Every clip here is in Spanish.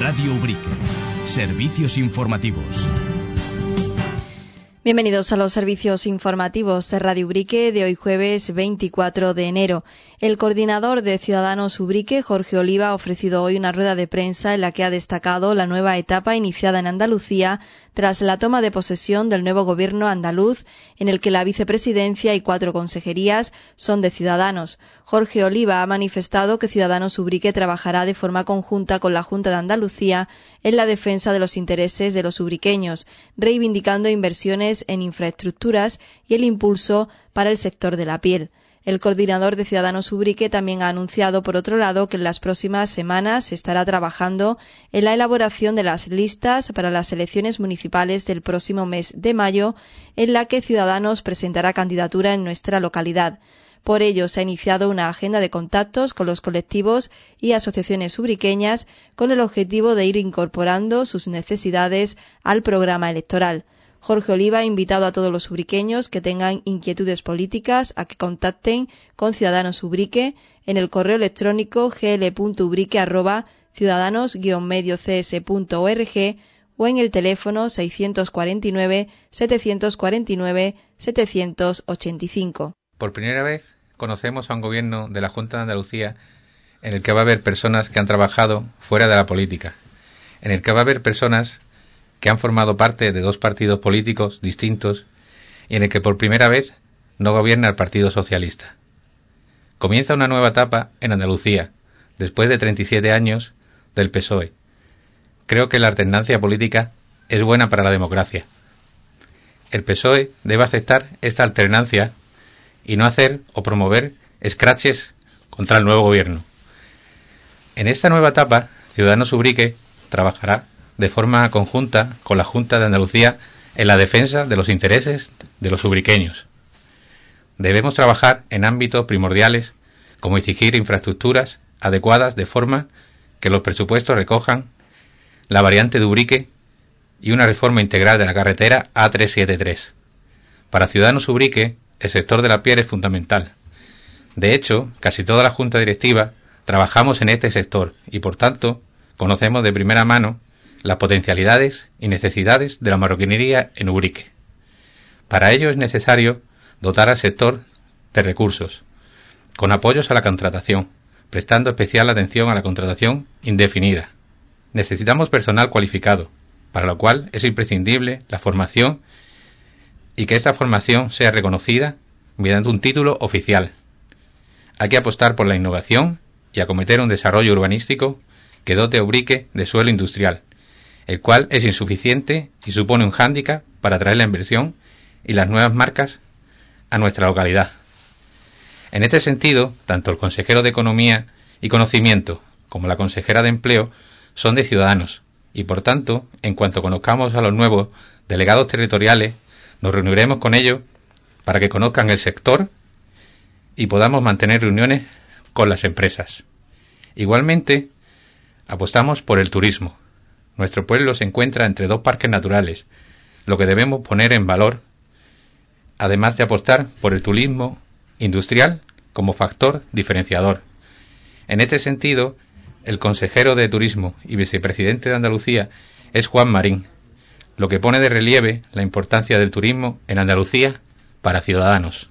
Radio Ubrique. Servicios informativos. Bienvenidos a los servicios informativos de Radio Ubrique de hoy jueves 24 de enero. El coordinador de Ciudadanos Ubrique, Jorge Oliva, ha ofrecido hoy una rueda de prensa en la que ha destacado la nueva etapa iniciada en Andalucía tras la toma de posesión del nuevo gobierno andaluz, en el que la vicepresidencia y 4 consejerías son de Ciudadanos. Jorge Oliva ha manifestado que Ciudadanos Ubrique trabajará de forma conjunta con la Junta de Andalucía en la defensa de los intereses de los ubriqueños, reivindicando inversiones en infraestructuras y el impulso para el sector de la piel. El coordinador de Ciudadanos Ubrique también ha anunciado, por otro lado, que en las próximas semanas se estará trabajando en la elaboración de las listas para las elecciones municipales del próximo mes de mayo, en la que Ciudadanos presentará candidatura en nuestra localidad. Por ello, se ha iniciado una agenda de contactos con los colectivos y asociaciones ubriqueñas con el objetivo de ir incorporando sus necesidades al programa electoral. Jorge Oliva ha invitado a todos los ubriqueños que tengan inquietudes políticas a que contacten con Ciudadanos Ubrique en el correo electrónico gl.ubrique@ciudadanos-mediocs.org o en el teléfono 649 749 785. Por primera vez conocemos a un gobierno de la Junta de Andalucía en el que va a haber personas que han trabajado fuera de la política, en el que va a haber personas que han formado parte de 2 partidos políticos distintos y en el que por primera vez no gobierna el Partido Socialista. Comienza una nueva etapa en Andalucía, después de 37 años del PSOE. Creo que la alternancia política es buena para la democracia. El PSOE debe aceptar esta alternancia y no hacer o promover escraches contra el nuevo gobierno. En esta nueva etapa, Ciudadanos Ubrique trabajará de forma conjunta con la Junta de Andalucía en la defensa de los intereses de los ubriqueños. Debemos trabajar en ámbitos primordiales como exigir infraestructuras adecuadas de forma que los presupuestos recojan la variante de Ubrique y una reforma integral de la carretera A373. Para Ciudadanos Ubrique, el sector de la piel es fundamental. De hecho, casi toda la Junta Directiva trabajamos en este sector y, por tanto, conocemos de primera mano las potencialidades y necesidades de la marroquinería en Ubrique. Para ello es necesario dotar al sector de recursos, con apoyos a la contratación, prestando especial atención a la contratación indefinida. Necesitamos personal cualificado, para lo cual es imprescindible la formación y que esta formación sea reconocida mediante un título oficial. Hay que apostar por la innovación y acometer un desarrollo urbanístico que dote a Ubrique de suelo industrial, el cual es insuficiente y supone un hándicap para atraer la inversión y las nuevas marcas a nuestra localidad. En este sentido, tanto el consejero de Economía y Conocimiento como la consejera de Empleo son de Ciudadanos y, por tanto, en cuanto conozcamos a los nuevos delegados territoriales, nos reuniremos con ellos para que conozcan el sector y podamos mantener reuniones con las empresas. Igualmente, apostamos por el turismo. Nuestro pueblo se encuentra entre 2 parques naturales, lo que debemos poner en valor, además de apostar por el turismo industrial como factor diferenciador. En este sentido, el consejero de Turismo y vicepresidente de Andalucía es Juan Marín, lo que pone de relieve la importancia del turismo en Andalucía para Ciudadanos.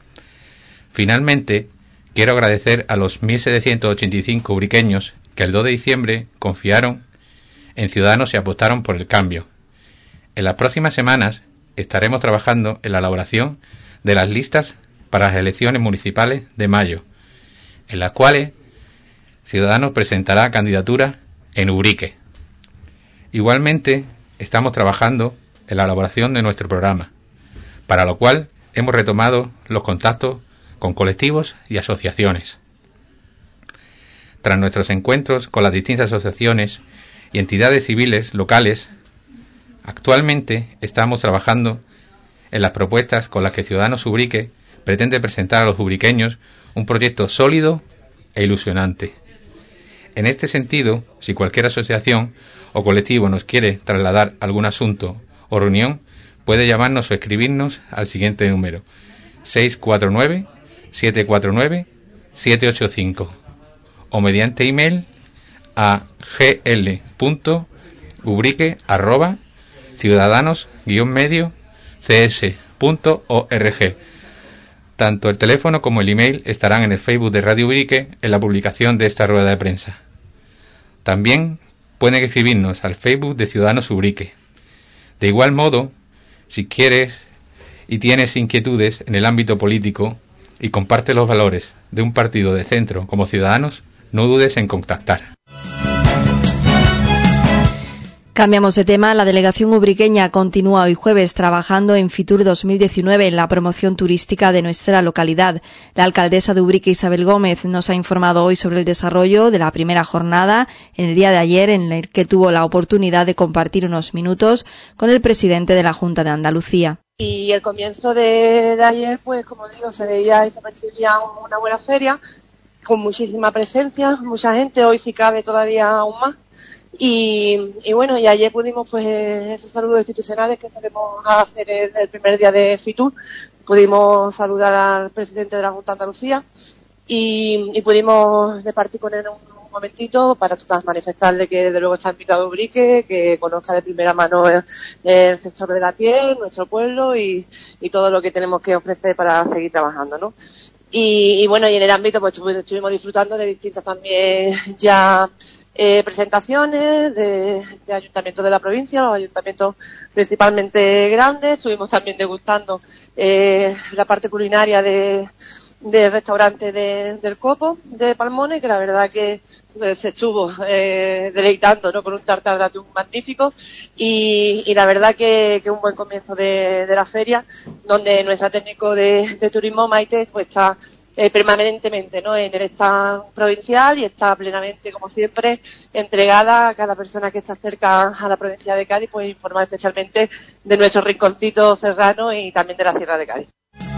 Finalmente, quiero agradecer a los 1.785 ubriqueños que el 2 de diciembre confiaron en Ciudadanos y apostaron por el cambio. En las próximas semanas estaremos trabajando en la elaboración de las listas para las elecciones municipales de mayo, en las cuales Ciudadanos presentará candidatura en Ubrique. Igualmente, estamos trabajando en la elaboración de nuestro programa, para lo cual hemos retomado los contactos con colectivos y asociaciones. Tras nuestros encuentros con las distintas asociaciones y entidades civiles locales, actualmente estamos trabajando en las propuestas con las que Ciudadanos Ubrique pretende presentar a los ubriqueños un proyecto sólido e ilusionante. En este sentido, si cualquier asociación o colectivo nos quiere trasladar algún asunto o reunión, puede llamarnos o escribirnos al siguiente número: 649-749-785 o mediante email a gl.ubrique@ciudadanos-medio-cs.org. Tanto el teléfono como el email estarán en el Facebook de Radio Ubrique en la publicación de esta rueda de prensa. También pueden escribirnos al Facebook de Ciudadanos Ubrique. De igual modo, si quieres y tienes inquietudes en el ámbito político y comparte los valores de un partido de centro como Ciudadanos, no dudes en contactar. Cambiamos de tema. La delegación ubriqueña continúa hoy jueves trabajando en Fitur 2019 en la promoción turística de nuestra localidad. La alcaldesa de Ubrique, Isabel Gómez, nos ha informado hoy sobre el desarrollo de la primera jornada en el día de ayer, en el que tuvo la oportunidad de compartir unos minutos con el presidente de la Junta de Andalucía. Y el comienzo de ayer, pues como digo, se veía y se percibía una buena feria, con muchísima presencia, mucha gente, hoy sí cabe todavía aún más. Y bueno, y ayer pudimos, pues, esos saludos institucionales que solemos hacer el primer día de Fitur, pudimos saludar al presidente de la Junta de Andalucía y pudimos departir con él un momentito para manifestarle que desde luego está invitado a Ubrique, que conozca de primera mano el sector de la piel, nuestro pueblo y todo lo que tenemos que ofrecer para seguir trabajando, ¿no? Y bueno, y en el ámbito pues estuvimos disfrutando de distintas también ya presentaciones de ayuntamientos de la provincia, los ayuntamientos principalmente grandes. Estuvimos también degustando la parte culinaria del restaurante del Copo de Palmones, que la verdad que se estuvo deleitando, ¿no?, con un tartar de atún magnífico y la verdad que un buen comienzo de la feria, donde nuestra técnico de turismo, Maite, pues está permanentemente, ¿no?, en el stand provincial y está plenamente, como siempre, entregada a cada persona que se acerca a la provincia de Cádiz, pues informar especialmente de nuestro rinconcito serrano y también de la Sierra de Cádiz.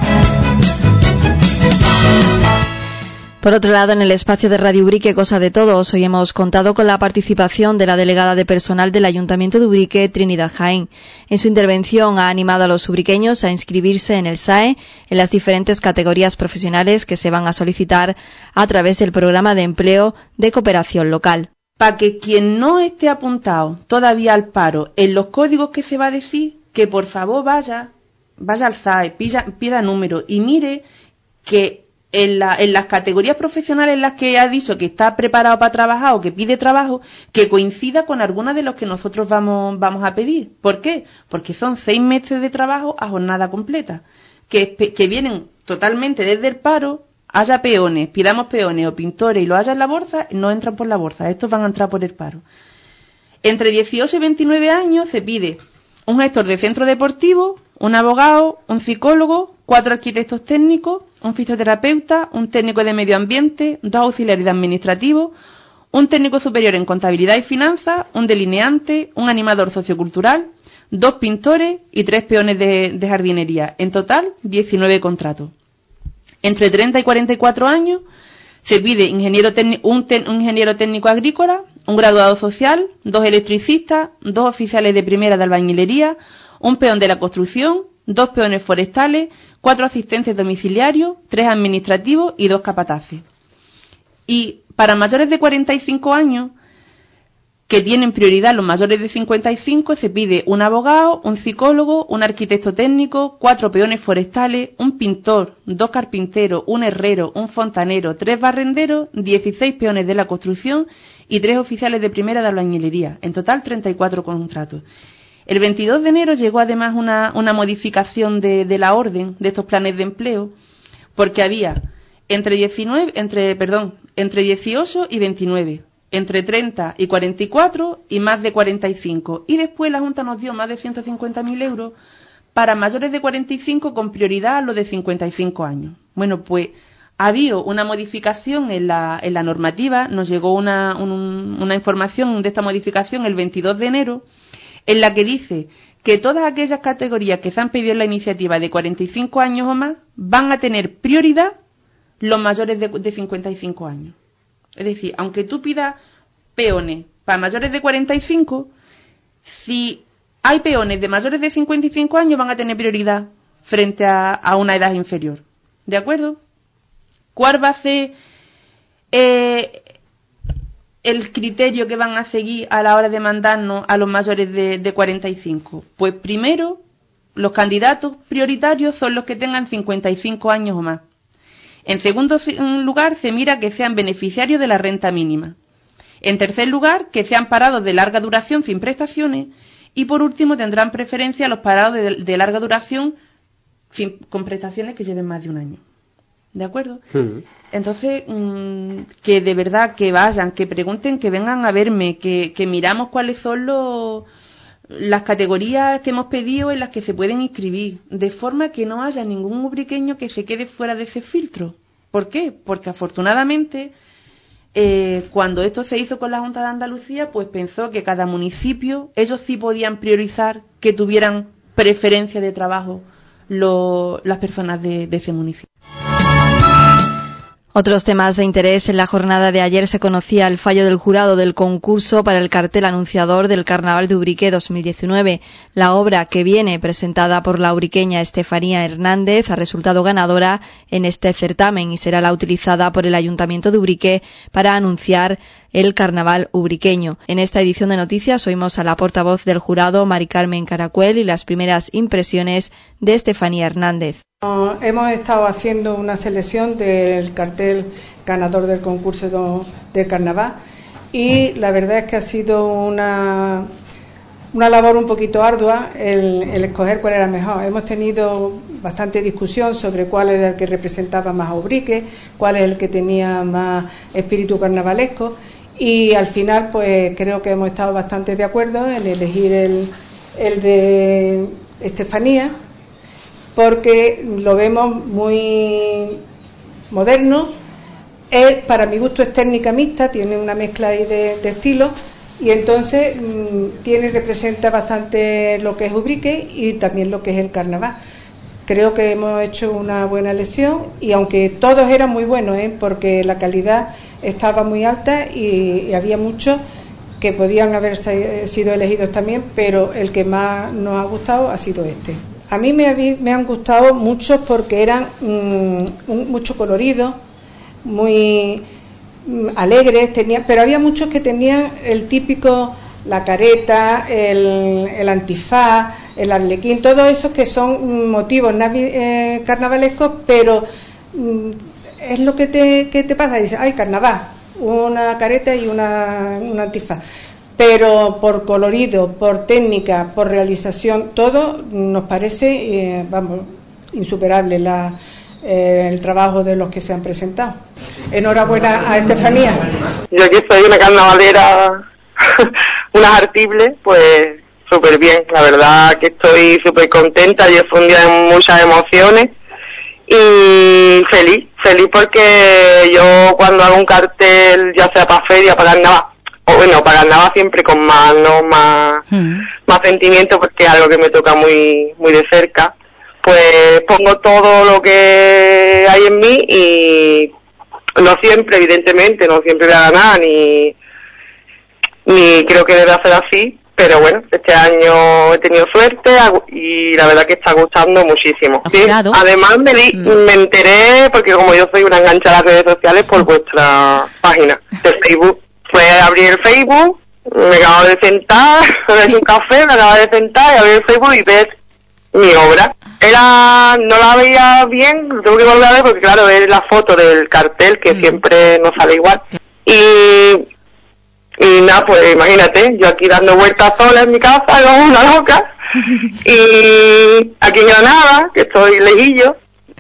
Por otro lado, en el espacio de Radio Ubrique, Cosa de Todos, hoy hemos contado con la participación de la delegada de personal del Ayuntamiento de Ubrique, Trinidad Jaén. En su intervención ha animado a los ubriqueños a inscribirse en el SAE en las diferentes categorías profesionales que se van a solicitar a través del programa de empleo de cooperación local. Para que quien no esté apuntado todavía al paro en los códigos que se va a decir, que por favor vaya al SAE, pida número y mire que en las categorías profesionales en las que ha dicho que está preparado para trabajar o que pide trabajo, que coincida con alguna de los que nosotros vamos a pedir. ¿Por qué? Porque son 6 meses de trabajo a jornada completa, que vienen totalmente desde el paro. Haya peones, pidamos peones o pintores y lo haya en la bolsa, no entran por la bolsa, estos van a entrar por el paro. Entre 18 y 29 años se pide un gestor de centro deportivo, un abogado, un psicólogo, 4 arquitectos técnicos, un fisioterapeuta, un técnico de medio ambiente, 2 auxiliares de administrativo, un técnico superior en contabilidad y finanzas, un delineante, un animador sociocultural, 2 pintores y 3 peones de jardinería. En total, 19 contratos. Entre 30 y 44 años se pide un ingeniero técnico agrícola, un graduado social, 2 electricistas, 2 oficiales de primera de albañilería, un peón de la construcción, 2 peones forestales, 4 asistentes domiciliarios, 3 administrativos y 2 capataces. Y para mayores de 45 años, que tienen prioridad los mayores de 55, se pide un abogado, un psicólogo, un arquitecto técnico, 4 peones forestales, un pintor, 2 carpinteros, un herrero, un fontanero, 3 barrenderos, 16 peones de la construcción y 3 oficiales de primera de albañilería. En total, 34 contratos. El 22 de enero llegó además una modificación de la orden de estos planes de empleo, porque había entre 18 y 29, entre 30 y 44 y más de 45. Y después la Junta nos dio más de 150.000 euros para mayores de 45 con prioridad a los de 55 años. Bueno, pues ha habido una modificación en la normativa, nos llegó una información de esta modificación el 22 de enero, en la que dice que todas aquellas categorías que se han pedido en la iniciativa de 45 años o más van a tener prioridad los mayores de 55 años. Es decir, aunque tú pidas peones para mayores de 45, si hay peones de mayores de 55 años van a tener prioridad frente a una edad inferior. ¿De acuerdo? ¿Cuál va a ser el criterio que van a seguir a la hora de mandarnos a los mayores de 45? Pues primero, los candidatos prioritarios son los que tengan 55 años o más. En segundo lugar, se mira que sean beneficiarios de la renta mínima. En tercer lugar, que sean parados de larga duración sin prestaciones. Y por último, tendrán preferencia los parados de larga duración con prestaciones que lleven más de un año. ¿De acuerdo? Sí. Entonces, que de verdad que vayan, que pregunten, que vengan a verme, que miramos cuáles son las categorías que hemos pedido en las que se pueden inscribir, de forma que no haya ningún ubriqueño que se quede fuera de ese filtro. ¿Por qué? Porque afortunadamente, cuando esto se hizo con la Junta de Andalucía, pues pensó que cada municipio, ellos sí podían priorizar que tuvieran preferencia de trabajo las personas de ese municipio. Otros temas de interés. En la jornada de ayer se conocía el fallo del jurado del concurso para el cartel anunciador del Carnaval de Ubrique 2019. La obra que viene presentada por la ubriqueña Estefanía Hernández ha resultado ganadora en este certamen y será la utilizada por el Ayuntamiento de Ubrique para anunciar el Carnaval ubriqueño. En esta edición de noticias oímos a la portavoz del jurado, Mari Carmen Caracuel, y las primeras impresiones de Estefanía Hernández. Hemos estado haciendo una selección del cartel ganador del concurso de carnaval y la verdad es que ha sido una labor un poquito ardua el escoger cuál era mejor. Hemos tenido bastante discusión sobre cuál era el que representaba más a Ubrique, cuál es el que tenía más espíritu carnavalesco, y al final pues creo que hemos estado bastante de acuerdo en elegir el de Estefanía, porque lo vemos muy moderno. Para mi gusto es técnica mixta, tiene una mezcla ahí de estilos, y entonces representa bastante lo que es Ubrique y también lo que es el carnaval. Creo que hemos hecho una buena elección, y aunque todos eran muy buenos, porque la calidad estaba muy alta y había muchos que podían haber sido elegidos también, pero el que más nos ha gustado ha sido este. A mí me han gustado muchos porque eran mucho coloridos, muy alegres, pero había muchos que tenían el típico, la careta, el antifaz, el arlequín, todos esos que son motivos carnavalescos, pero es lo que te pasa, dices, ay, carnaval, una careta y un antifaz. Pero por colorido, por técnica, por realización, todo nos parece, insuperable el trabajo de los que se han presentado. Enhorabuena a Estefanía. Yo que soy una carnavalera, una artible, pues súper bien. La verdad que estoy súper contenta. Yo fue un día de muchas emociones y feliz porque yo cuando hago un cartel, ya sea para feria, para carnaval, o bueno, para carnaval siempre con más sentimiento, porque es algo que me toca muy de cerca, pues pongo todo lo que hay en mí, y no siempre, evidentemente, no siempre voy a ganar, ni creo que debe ser así, pero bueno, este año he tenido suerte y la verdad que está gustando muchísimo. Sí, además me enteré, porque como yo soy una enganchada a las redes sociales, por vuestra página de Facebook. Pues abrí el Facebook, me acabo de sentar, me un café, me acabo de sentar y abrí el Facebook y ves mi obra. No la veía bien, tengo que volver a ver porque claro, es la foto del cartel que siempre no sale igual. Y nada, pues imagínate, yo aquí dando vueltas sola en mi casa, como una loca, y aquí en Granada, que estoy lejillo,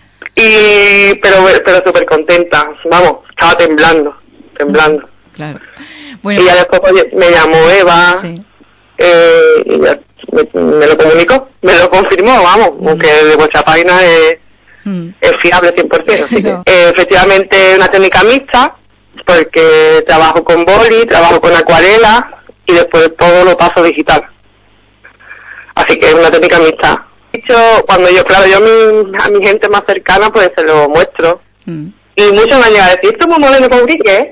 pero súper contenta, vamos, estaba temblando. Claro. Bueno, y ya después me llamó Eva, sí. Y ya me lo comunicó, me lo confirmó, vamos, aunque de vuestra página es fiable 100%. Así que, efectivamente, una técnica mixta, porque trabajo con boli, trabajo con acuarela y después todo lo paso digital. Así que es una técnica mixta. De hecho, cuando yo a mi gente más cercana, pues se lo muestro. Y muchos me han llegado a decir, esto es muy moderno con Ubrique, ¿eh?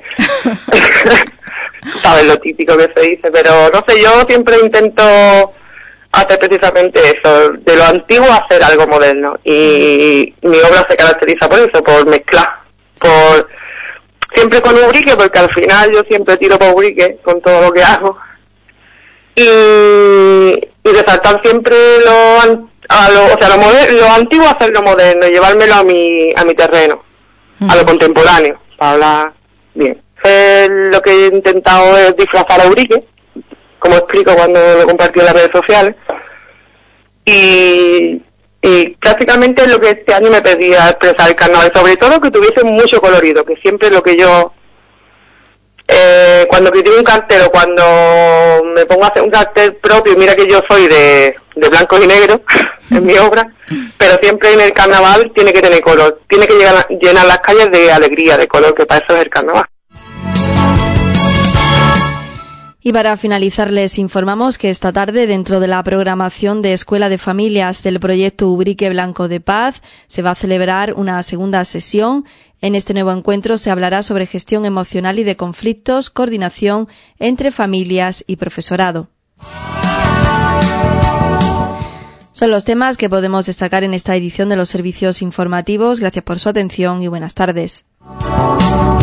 Sabes lo típico que se dice, pero no sé, yo siempre intento hacer precisamente eso, de lo antiguo hacer algo moderno. Y mi obra se caracteriza por eso, por mezclar, siempre con Ubrique, porque al final yo siempre tiro por Ubrique con todo lo que hago. Y resaltar siempre lo antiguo, hacerlo moderno, llevármelo a mi terreno, a lo contemporáneo, para hablar bien. Lo que he intentado es disfrazar a Ubrique, como explico cuando lo compartí en las redes sociales, y prácticamente es lo que este año me pedía expresar el carnaval, sobre todo que tuviese mucho colorido, que siempre lo que yo cuando critico un cartel o cuando me pongo a hacer un cartel propio, mira que yo soy de blanco y negro en mi obra, pero siempre en el carnaval tiene que tener color, tiene que llenar las calles de alegría, de color, que para eso es el carnaval. Y para finalizar les informamos que esta tarde, dentro de la programación de Escuela de Familias del proyecto Ubrique Blanco de Paz, se va a celebrar una segunda sesión. En este nuevo encuentro se hablará sobre gestión emocional y de conflictos, coordinación entre familias y profesorado. Son los temas que podemos destacar en esta edición de los servicios informativos. Gracias por su atención y buenas tardes.